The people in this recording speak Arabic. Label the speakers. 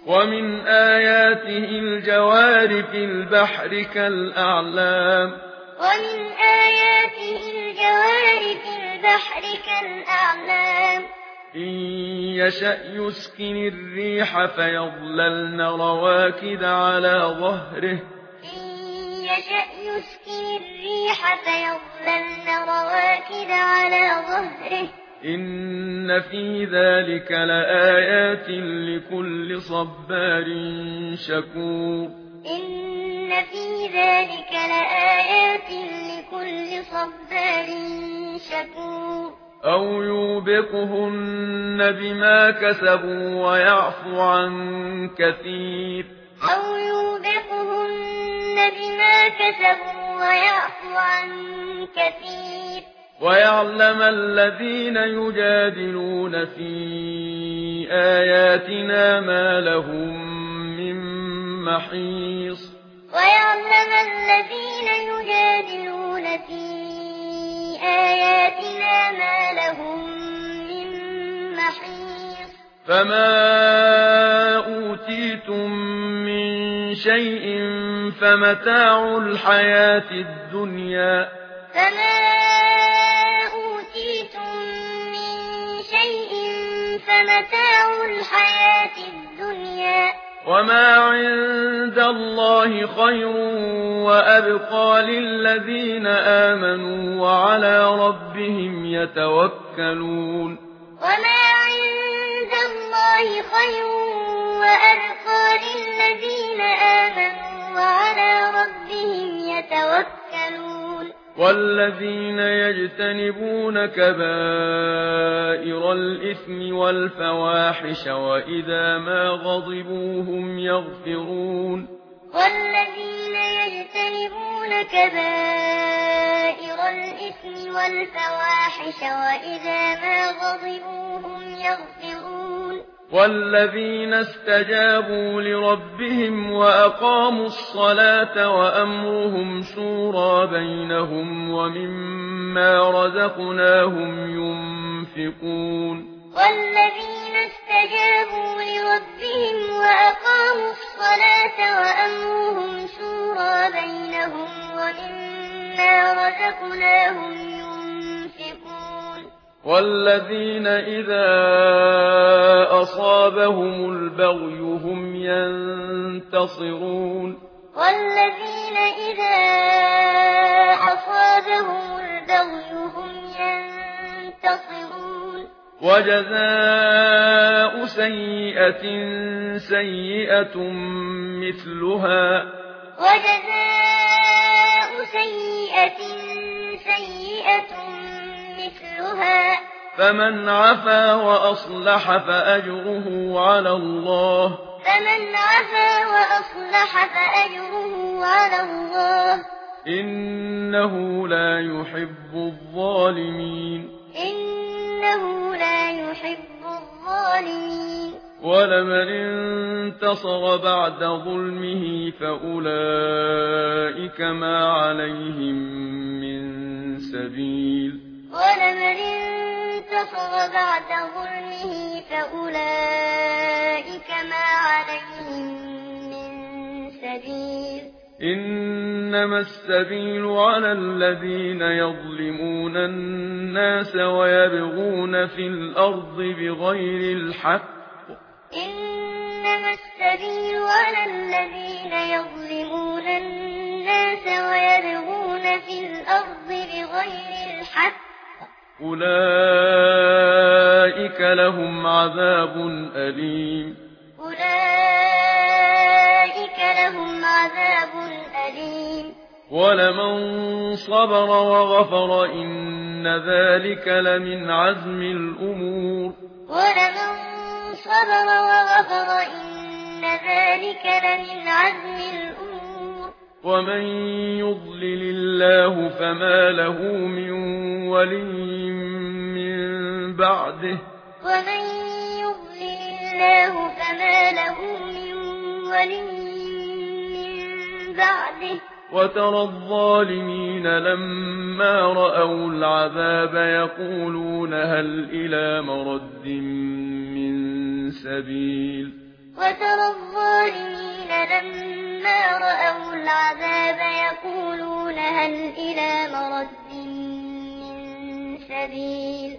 Speaker 1: ومن آياته الجوار في البحر كالأعلام
Speaker 2: ومن آياته الجوار في البحر كالأعلام
Speaker 1: إن يشأ يسكن الريح فيظللن رواكد على ظهره
Speaker 2: إن يشأ يسكن الريح فيظللن رواكد على ظهره
Speaker 1: إن في ذلك لآيات لكل صبار شكور
Speaker 2: إن في ذلك لآيات لكل صبار شكور
Speaker 1: أو يوبقهن بما كسبوا ويعفو عن كثير
Speaker 2: أو يوبقهن بما كسبوا ويعفو عن كثير
Speaker 1: ويعلم الذين يجادلون في آياتنا ما لهم من محيص
Speaker 2: ويعلم الذين يجادلون في آياتنا ما لهم من محيص
Speaker 1: فما أوتيتم من شيء فمتاع الحياة الدنيا
Speaker 2: فمتاع الحياة الدنيا
Speaker 1: وما عند الله خير وأبقى للذين آمنوا وعلى ربهم يتوكلون
Speaker 2: وما عند الله خير وأبقى للذين آمنوا وعلى ربهم يتوكلون
Speaker 1: والذين يجتنبون كبائر الإثم والفواحش وإذا ما غضبوا هم يغفرون
Speaker 2: والذين يجتنبون كبائر الإثم والفواحش وإذا ما غضبوا هم يغفرون
Speaker 1: والذين استجابوا لربهم وأقاموا الصلاة وأمرهم شورى بينهم ومما رزقناهم ينفقون
Speaker 2: والذين استجابوا لربهم وأقاموا الصلاة وأمرهم شورى بينهم ومما رزقناهم ينفقون
Speaker 1: والذين إذا أصابهم البغي هم ينتصرون
Speaker 2: والذين إذا أصابهم البغي هم ينتصرون
Speaker 1: وجزاء سيئة سيئة مثلها
Speaker 2: وجزاء سيئة سيئة مثلها
Speaker 1: فمن عفا وأصلح فأجره على الله
Speaker 2: فمن عفا وأصلح فأجره على الله
Speaker 1: إنه لا يحب الظالمين
Speaker 2: إنه لا يحب الظالمين
Speaker 1: ولمن انتصر بعد ظلمه فأولئك ما عليهم من سبيل
Speaker 2: ولمن انتصر بعد ظلمه فأولئك ما عليهم من سبيل
Speaker 1: إنما السبيل على الذين يظلمون الناس ويبغون في الأرض بغير الحق
Speaker 2: إنما السبيل على الذين يظلمون الناس ويبغون في الأرض بغير الحق
Speaker 1: أولئك لهم عذاب أليم
Speaker 2: أولئك لهم عذاب أليم
Speaker 1: ولمن صبر وغفر إن ذلك لمن عزم الأمور
Speaker 2: ولمن صبر وغفر إن ذلك لمن عزم الأمور
Speaker 1: ومن يضلل الله فما له من ولي من بعده
Speaker 2: ومن يضلل الله فما له من ولي من بعده
Speaker 1: وترى الظالمين لما رأوا العذاب يقولون هل إلى مرد من سبيل
Speaker 2: وترى الظالمين لما رأوا العذاب يقولون هل إلى مرد من سبيل